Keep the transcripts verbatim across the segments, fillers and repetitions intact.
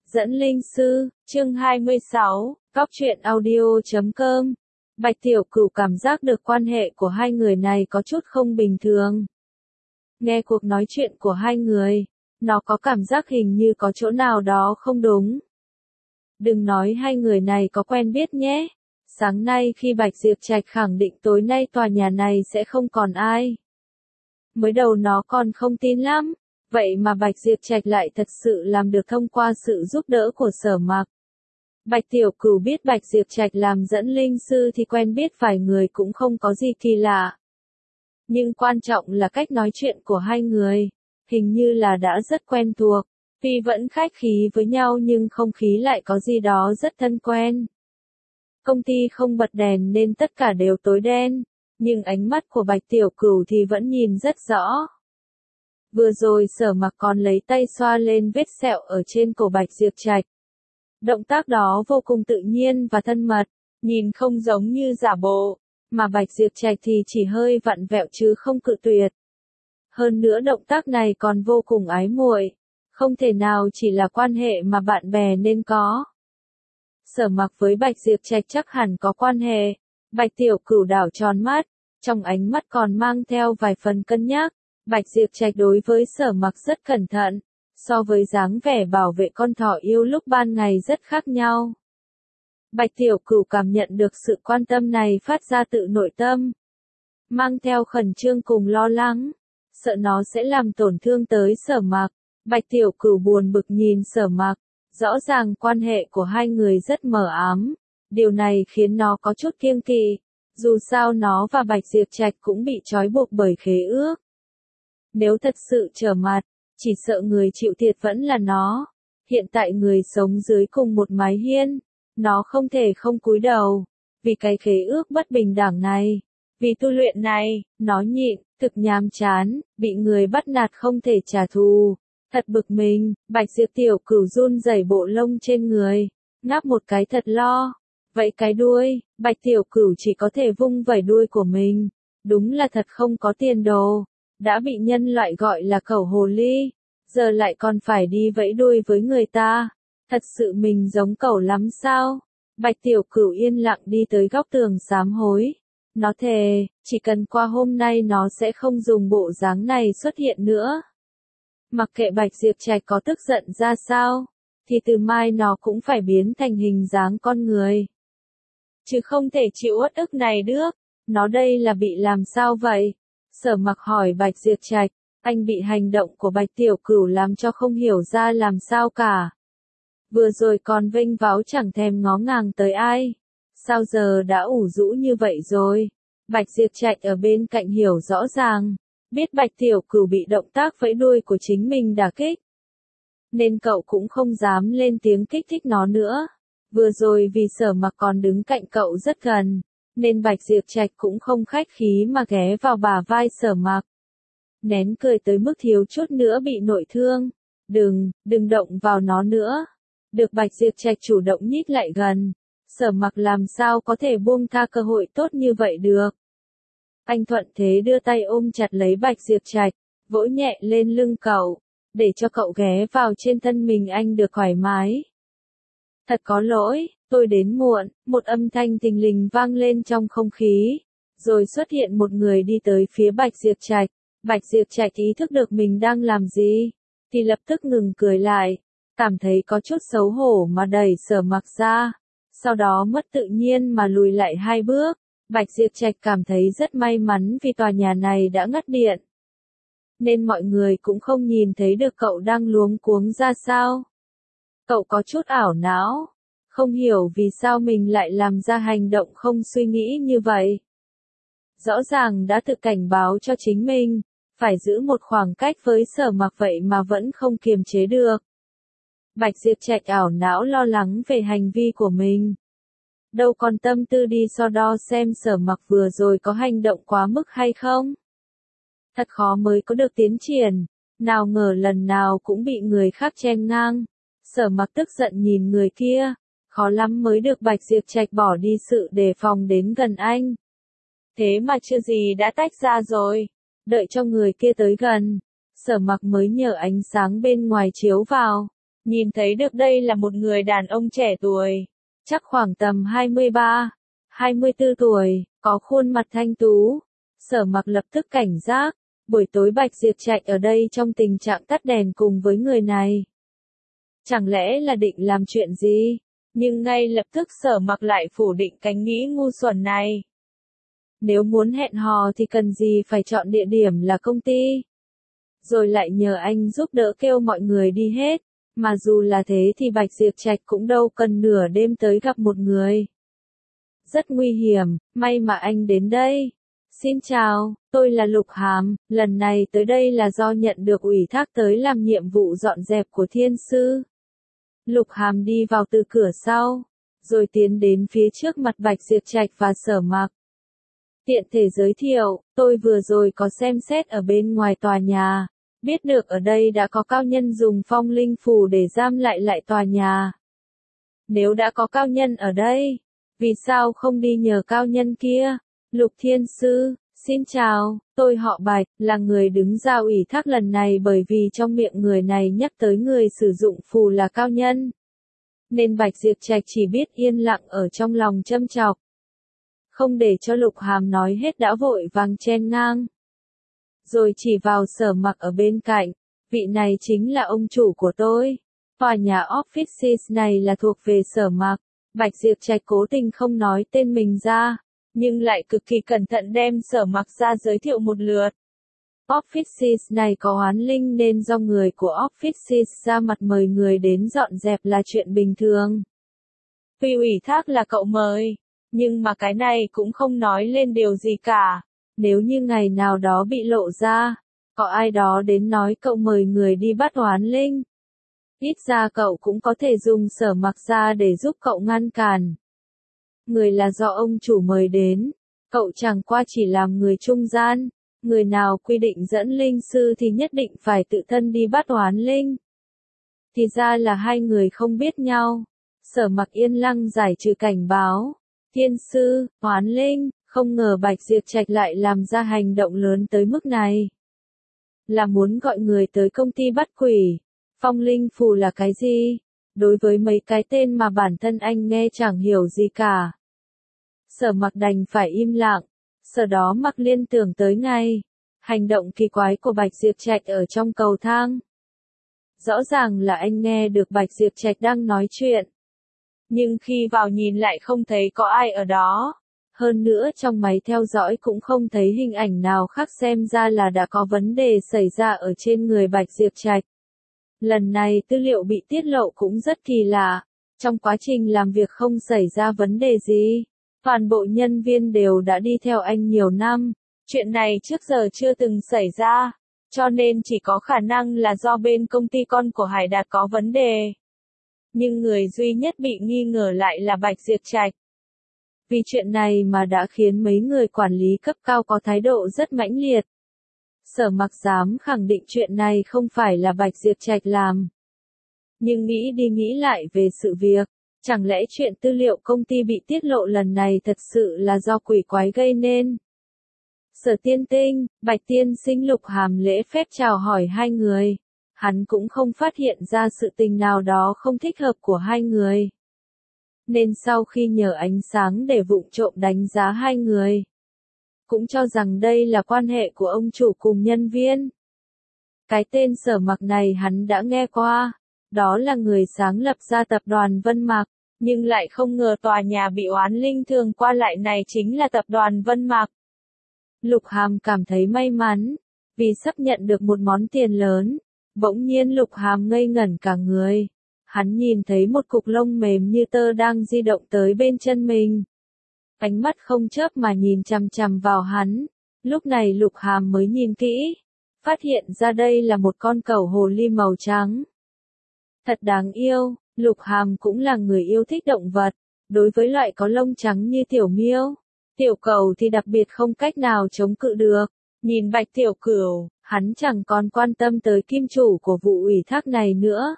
Dẫn linh sư, chương hai mươi sáu, Góc truyện audio chấm com. Bạch Tiểu Cửu cảm giác được quan hệ của hai người này có chút không bình thường. Nghe cuộc nói chuyện của hai người, nó có cảm giác hình như có chỗ nào đó không đúng. Đừng nói hai người này có quen biết nhé. Sáng nay khi Bạch Diệp Trạch khẳng định tối nay tòa nhà này sẽ không còn ai. Mới đầu nó còn không tin lắm. Vậy mà Bạch Diệp Trạch lại thật sự làm được thông qua sự giúp đỡ của Sở Mặc. Bạch Tiểu Cửu biết Bạch Diệp Trạch làm dẫn linh sư thì quen biết vài người cũng không có gì kỳ lạ. Nhưng quan trọng là cách nói chuyện của hai người, hình như là đã rất quen thuộc, tuy vẫn khách khí với nhau nhưng không khí lại có gì đó rất thân quen. Công ty không bật đèn nên tất cả đều tối đen, nhưng ánh mắt của Bạch Tiểu Cửu thì vẫn nhìn rất rõ. Vừa rồi Sở Mặc còn lấy tay xoa lên vết sẹo ở trên cổ Bạch Diệp Trạch. Động tác đó vô cùng tự nhiên và thân mật, nhìn không giống như giả bộ, mà Bạch Diệp Trạch thì chỉ hơi vặn vẹo chứ không cự tuyệt. Hơn nữa động tác này còn vô cùng ái muội, không thể nào chỉ là quan hệ mà bạn bè nên có. Sở Mặc với Bạch Diệp Trạch chắc hẳn có quan hệ. Bạch Tiểu Cửu đảo tròn mắt, trong ánh mắt còn mang theo vài phần cân nhắc. Bạch Diệp Trạch đối với Sở Mặc rất cẩn thận, so với dáng vẻ bảo vệ con thỏ yêu lúc ban ngày rất khác nhau. Bạch Tiểu Cửu cảm nhận được sự quan tâm này phát ra tự nội tâm, mang theo khẩn trương cùng lo lắng, sợ nó sẽ làm tổn thương tới Sở Mặc. Bạch Tiểu Cửu buồn bực nhìn Sở Mặc, rõ ràng quan hệ của hai người rất mờ ám, điều này khiến nó có chút kiêng kỵ, dù sao nó và Bạch Diệp Trạch cũng bị trói buộc bởi khế ước. Nếu thật sự trở mặt, chỉ sợ người chịu thiệt vẫn là nó. Hiện tại người sống dưới cùng một mái hiên, nó không thể không cúi đầu, vì cái khế ước bất bình đẳng này. Vì tu luyện này, nó nhịn, thực nhàm chán, bị người bắt nạt không thể trả thù. Thật bực mình, Bạch Diệp Tiểu Cửu run rẩy bộ lông trên người, ngáp một cái thật lo. Vậy cái đuôi, Bạch Tiểu Cửu chỉ có thể vung vẩy đuôi của mình. Đúng là thật không có tiền đồ. Đã bị nhân loại gọi là cẩu hồ ly, giờ lại còn phải đi vẫy đuôi với người ta. Thật sự mình giống cẩu lắm sao? Bạch Tiểu Cửu yên lặng đi tới góc tường sám hối. Nó thề, chỉ cần qua hôm nay nó sẽ không dùng bộ dáng này xuất hiện nữa. Mặc kệ Bạch Diệp Trạch có tức giận ra sao, thì từ mai nó cũng phải biến thành hình dáng con người. Chứ không thể chịu uất ức này được. Nó đây là bị làm sao vậy? Sở Mặc hỏi Bạch Diệp Trạch, anh bị hành động của Bạch Tiểu Cửu làm cho không hiểu ra làm sao cả. Vừa rồi còn vênh váo chẳng thèm ngó ngàng tới ai. Sao giờ đã ủ rũ như vậy rồi? Bạch Diệp Trạch ở bên cạnh hiểu rõ ràng, biết Bạch Tiểu Cửu bị động tác vẫy đuôi của chính mình đả kích. Nên cậu cũng không dám lên tiếng kích thích nó nữa. Vừa rồi vì Sở Mặc còn đứng cạnh cậu rất gần, nên Bạch Diệp Trạch cũng không khách khí mà ghé vào bả vai Sở Mặc. Nén cười tới mức thiếu chút nữa bị nội thương. Đừng, đừng động vào nó nữa. Được Bạch Diệp Trạch chủ động nhích lại gần. Sở Mặc làm sao có thể buông tha cơ hội tốt như vậy được. Anh thuận thế đưa tay ôm chặt lấy Bạch Diệp Trạch, vỗ nhẹ lên lưng cậu, để cho cậu ghé vào trên thân mình anh được thoải mái. Thật có lỗi, tôi đến muộn, một âm thanh thình lình vang lên trong không khí, rồi xuất hiện một người đi tới phía Bạch Diệp Trạch. Bạch Diệp Trạch ý thức được mình đang làm gì, thì lập tức ngừng cười lại, cảm thấy có chút xấu hổ mà đẩy Sở Mặc ra, sau đó mất tự nhiên mà lùi lại hai bước. Bạch Diệp Trạch cảm thấy rất may mắn vì tòa nhà này đã ngắt điện, nên mọi người cũng không nhìn thấy được cậu đang luống cuống ra sao. Cậu có chút ảo não, không hiểu vì sao mình lại làm ra hành động không suy nghĩ như vậy. Rõ ràng đã tự cảnh báo cho chính mình, phải giữ một khoảng cách với Sở Mặc vậy mà vẫn không kiềm chế được. Bạch Diệp Trạch ảo não lo lắng về hành vi của mình. Đâu còn tâm tư đi so đo xem Sở Mặc vừa rồi có hành động quá mức hay không. Thật khó mới có được tiến triển, nào ngờ lần nào cũng bị người khác chen ngang. Sở Mặc tức giận nhìn người kia, khó lắm mới được Bạch Diệp Trạch bỏ đi sự đề phòng đến gần anh. Thế mà chưa gì đã tách ra rồi, đợi cho người kia tới gần, Sở Mặc mới nhờ ánh sáng bên ngoài chiếu vào, Nhìn thấy được đây là một người đàn ông trẻ tuổi, chắc khoảng tầm hai mươi ba, hai mươi tư tuổi, có khuôn mặt thanh tú. Sở Mặc lập tức cảnh giác, buổi tối Bạch Diệp Trạch ở đây trong tình trạng tắt đèn cùng với người này. Chẳng lẽ là định làm chuyện gì? Nhưng ngay lập tức Sở Mặc lại phủ định cánh nghĩ ngu xuẩn này. Nếu muốn hẹn hò thì cần gì phải chọn địa điểm là công ty. Rồi lại nhờ anh giúp đỡ kêu mọi người đi hết. Mà dù là thế thì Bạch Diệp Trạch cũng đâu cần nửa đêm tới gặp một người. Rất nguy hiểm, may mà anh đến đây. Xin chào, tôi là Lục Hàm, lần này tới đây là do nhận được ủy thác tới làm nhiệm vụ dọn dẹp của thiên sư. Lục Hàm đi vào từ cửa sau, rồi tiến đến phía trước mặt Bạch Diệp Trạch và Sở Mặc. Tiện thể giới thiệu, tôi vừa rồi có xem xét ở bên ngoài tòa nhà, biết được ở đây đã có cao nhân dùng phong linh phù để giam lại lại tòa nhà. Nếu đã có cao nhân ở đây, vì sao không đi nhờ cao nhân kia? Lục Thiên Sư, xin chào, tôi họ Bạch, là người đứng ra ủy thác lần này bởi vì trong miệng người này nhắc tới người sử dụng phù là cao nhân. Nên Bạch Diệp Trạch chỉ biết yên lặng ở trong lòng châm chọc. Không để cho Lục Hàm nói hết đã vội vàng chen ngang. Rồi chỉ vào Sở Mặc ở bên cạnh, vị này chính là ông chủ của tôi. Tòa nhà offices này là thuộc về Sở Mặc. Bạch Diệp Trạch cố tình không nói tên mình ra, nhưng lại cực kỳ cẩn thận đem Sở Mặc ra giới thiệu một lượt. Offices này có oán linh nên do người của offices ra mặt mời người đến dọn dẹp là chuyện bình thường. Tuy ủy thác là cậu mời, nhưng mà cái này cũng không nói lên điều gì cả. Nếu như ngày nào đó bị lộ ra, có ai đó đến nói cậu mời người đi bắt oán linh, ít ra cậu cũng có thể dùng Sở Mặc ra để giúp cậu ngăn cản. Người là do ông chủ mời đến, cậu chẳng qua chỉ làm người trung gian, người nào quy định dẫn linh sư thì nhất định phải tự thân đi bắt oán linh. Thì ra là hai người không biết nhau. Sở Mặc yên lặng giải trừ cảnh báo. Thiên sư, oán linh, không ngờ Bạch Diệp Trạch lại làm ra hành động lớn tới mức này. Là muốn gọi người tới công ty bắt quỷ. Phong linh phù là cái gì? Đối với mấy cái tên mà bản thân anh nghe chẳng hiểu gì cả. Sở Mặc đành phải im lặng. Sau đó Mặc liên tưởng tới ngay hành động kỳ quái của Bạch Diệp Trạch ở trong cầu thang. Rõ ràng là anh nghe được Bạch Diệp Trạch đang nói chuyện. Nhưng khi vào nhìn lại không thấy có ai ở đó. Hơn nữa trong máy theo dõi cũng không thấy hình ảnh nào khác, xem ra là đã có vấn đề xảy ra ở trên người Bạch Diệp Trạch. Lần này tư liệu bị tiết lộ cũng rất kỳ lạ. Trong quá trình làm việc không xảy ra vấn đề gì. Toàn bộ nhân viên đều đã đi theo anh nhiều năm. Chuyện này trước giờ chưa từng xảy ra. Cho nên chỉ có khả năng là do bên công ty con của Hải Đạt có vấn đề. Nhưng người duy nhất bị nghi ngờ lại là Bạch Diệp Trạch. Vì chuyện này mà đã khiến mấy người quản lý cấp cao có thái độ rất mãnh liệt. Sở Mặc dám khẳng định chuyện này không phải là Bạch Diệp Trạch làm. Nhưng nghĩ đi nghĩ lại về sự việc, chẳng lẽ chuyện tư liệu công ty bị tiết lộ lần này thật sự là do quỷ quái gây nên? Sở Tiên Tinh, Bạch Tiên Sinh Lục Hàm lễ phép chào hỏi hai người. Hắn cũng không phát hiện ra sự tình nào đó không thích hợp của hai người. Nên sau khi nhờ ánh sáng để vụng trộm đánh giá hai người, cũng cho rằng đây là quan hệ của ông chủ cùng nhân viên. Cái tên Sở Mặc này hắn đã nghe qua, đó là người sáng lập ra tập đoàn Vân Mạc, nhưng lại không ngờ tòa nhà bị oán linh thường qua lại này chính là tập đoàn Vân Mạc. Lục Hàm cảm thấy may mắn, vì sắp nhận được một món tiền lớn. Bỗng nhiên Lục Hàm ngây ngẩn cả người. Hắn nhìn thấy một cục lông mềm như tơ đang di động tới bên chân mình. Ánh mắt không chớp mà nhìn chằm chằm vào hắn. Lúc này Lục Hàm mới nhìn kỹ, phát hiện ra đây là một con cẩu hồ ly màu trắng. Thật đáng yêu, Lục Hàm cũng là người yêu thích động vật. Đối với loại có lông trắng như tiểu miêu, tiểu cẩu thì đặc biệt không cách nào chống cự được. Nhìn Bạch Tiểu Cửu, hắn chẳng còn quan tâm tới kim chủ của vụ ủy thác này nữa.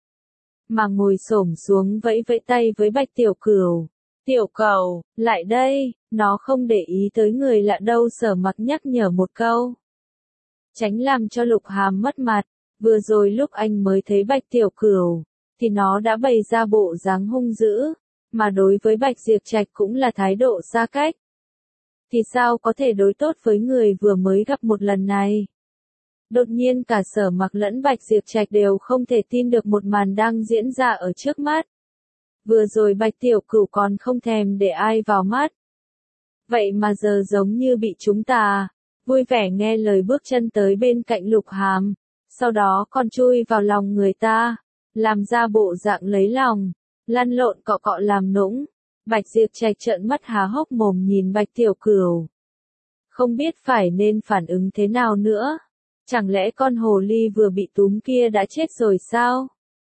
Mà ngồi xổm xuống vẫy vẫy tay với Bạch Tiểu Cửu. Tiểu Cẩu, lại đây, nó không để ý tới người lạ đâu. Sở Mặc nhắc nhở một câu. Tránh làm cho Lục Hàm mất mặt, vừa rồi lúc anh mới thấy Bạch Tiểu Cửu, thì nó đã bày ra bộ dáng hung dữ, mà đối với Bạch Diệp Trạch cũng là thái độ xa cách. Thì sao có thể đối tốt với người vừa mới gặp một lần này? Đột nhiên cả Sở Mặc lẫn Bạch Diệp Trạch đều không thể tin được một màn đang diễn ra ở trước mắt. Vừa rồi Bạch Tiểu Cửu còn không thèm để ai vào mắt. Vậy mà giờ giống như bị chúng ta, vui vẻ nghe lời bước chân tới bên cạnh Lục Hàm, sau đó còn chui vào lòng người ta, làm ra bộ dạng lấy lòng, lăn lộn cọ cọ làm nũng. Bạch Diệp Trạch trợn mắt há hốc mồm nhìn Bạch Tiểu Cửu. Không biết phải nên phản ứng thế nào nữa. Chẳng lẽ con hồ ly vừa bị túm kia đã chết rồi sao?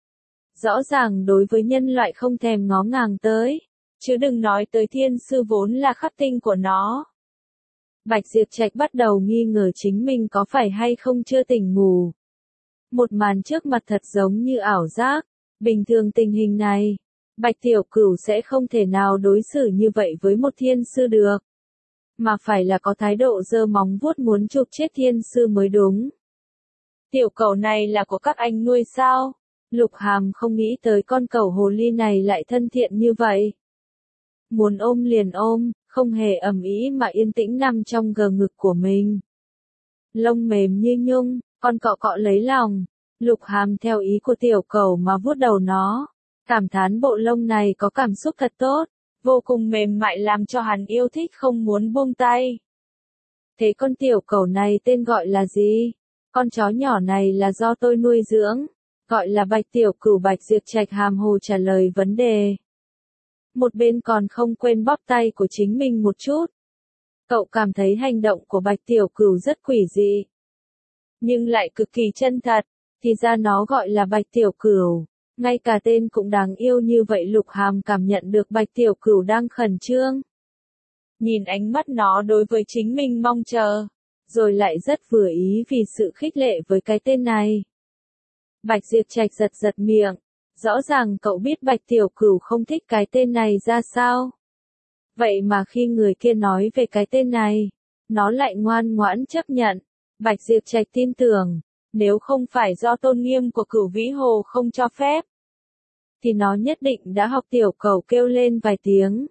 Rõ ràng đối với nhân loại không thèm ngó ngàng tới, chứ đừng nói tới thiên sư vốn là khắc tinh của nó. Bạch Diệp Trạch bắt đầu nghi ngờ chính mình có phải hay không chưa tỉnh ngủ. Một màn trước mặt thật giống như ảo giác, bình thường tình hình này, Bạch Tiểu Cửu sẽ không thể nào đối xử như vậy với một thiên sư được. Mà phải là có thái độ giơ móng vuốt muốn chụp chết thiên sư mới đúng. Tiểu cẩu này là của các anh nuôi sao? Lục Hàm không nghĩ tới con cẩu hồ ly này lại thân thiện như vậy. Muốn ôm liền ôm, không hề ầm ĩ mà yên tĩnh nằm trong gờ ngực của mình. Lông mềm như nhung, con cọ cọ lấy lòng. Lục Hàm theo ý của tiểu cẩu mà vuốt đầu nó. Cảm thán bộ lông này có cảm xúc thật tốt, vô cùng mềm mại làm cho hắn yêu thích không muốn buông tay. Thế con tiểu cẩu này tên gọi là gì? Con chó nhỏ này là do tôi nuôi dưỡng, gọi là Bạch Tiểu Cửu. Bạch Diệp Trạch hàm hồ trả lời vấn đề. Một bên còn không quên bóp tay của chính mình một chút. Cậu cảm thấy hành động của Bạch Tiểu Cửu rất quỷ dị, nhưng lại cực kỳ chân thật, thì ra nó gọi là Bạch Tiểu Cửu. Ngay cả tên cũng đáng yêu như vậy. Lục Hàm cảm nhận được Bạch Tiểu Cửu đang khẩn trương. Nhìn ánh mắt nó đối với chính mình mong chờ, rồi lại rất vừa ý vì sự khích lệ với cái tên này. Bạch Diệp Trạch giật giật miệng, rõ ràng cậu biết Bạch Tiểu Cửu không thích cái tên này ra sao. Vậy mà khi người kia nói về cái tên này, nó lại ngoan ngoãn chấp nhận. Bạch Diệp Trạch tin tưởng, nếu không phải do tôn nghiêm của Cửu Vĩ Hồ không cho phép, thì nó nhất định đã học tiểu cẩu kêu lên vài tiếng,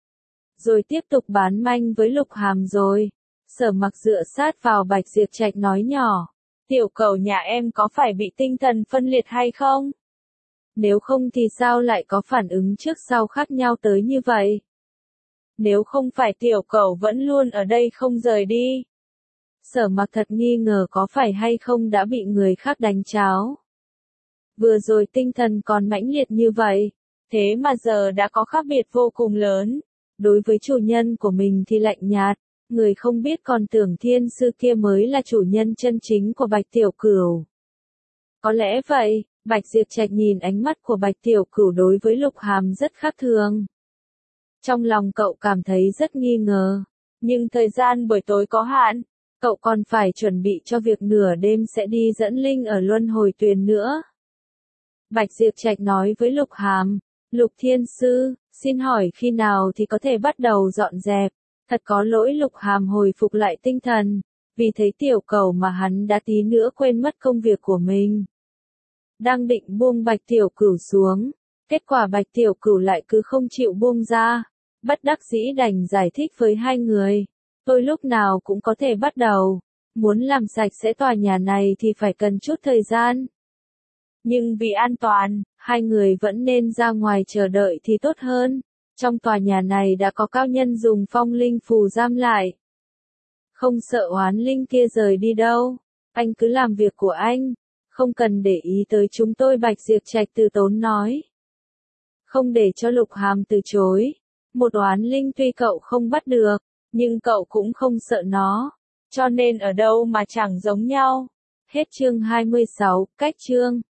rồi tiếp tục bán manh với Lục Hàm rồi. Sở Mặc dựa sát vào Bạch Diệp Trạch nói nhỏ, tiểu cẩu nhà em có phải bị tinh thần phân liệt hay không? Nếu không thì sao lại có phản ứng trước sau khác nhau tới như vậy? Nếu không phải tiểu cẩu vẫn luôn ở đây không rời đi. Sở Mặc thật nghi ngờ có phải hay không đã bị người khác đánh cháo. Vừa rồi tinh thần còn mãnh liệt như vậy, thế mà giờ đã có khác biệt vô cùng lớn. Đối với chủ nhân của mình thì lạnh nhạt, người không biết còn tưởng thiên sư kia mới là chủ nhân chân chính của Bạch Tiểu Cửu. Có lẽ vậy, Bạch Diệp Trạch nhìn ánh mắt của Bạch Tiểu Cửu đối với Lục Hàm rất khác thường. Trong lòng cậu cảm thấy rất nghi ngờ, nhưng thời gian buổi tối có hạn, cậu còn phải chuẩn bị cho việc nửa đêm sẽ đi dẫn linh ở luân hồi tuyền nữa. Bạch Diệp Trạch nói với Lục Hàm, Lục Thiên Sư, xin hỏi khi nào thì có thể bắt đầu dọn dẹp. Thật có lỗi. Lục Hàm hồi phục lại tinh thần, vì thấy tiểu cẩu mà hắn đã tí nữa quên mất công việc của mình. Đang định buông Bạch Tiểu Cửu xuống, kết quả Bạch Tiểu Cửu lại cứ không chịu buông ra. Bất đắc dĩ đành giải thích với hai người, tôi lúc nào cũng có thể bắt đầu, muốn làm sạch sẽ tòa nhà này thì phải cần chút thời gian. Nhưng vì an toàn, hai người vẫn nên ra ngoài chờ đợi thì tốt hơn. Trong tòa nhà này đã có cao nhân dùng phong linh phù giam lại. Không sợ oán linh kia rời đi đâu. Anh cứ làm việc của anh, không cần để ý tới chúng tôi. Bạch Diệp Trạch từ tốn nói. Không để cho Lục Hàm từ chối. Một oán linh tuy cậu không bắt được, nhưng cậu cũng không sợ nó. Cho nên ở đâu mà chẳng giống nhau. Hết chương hai mươi sáu, cách chương.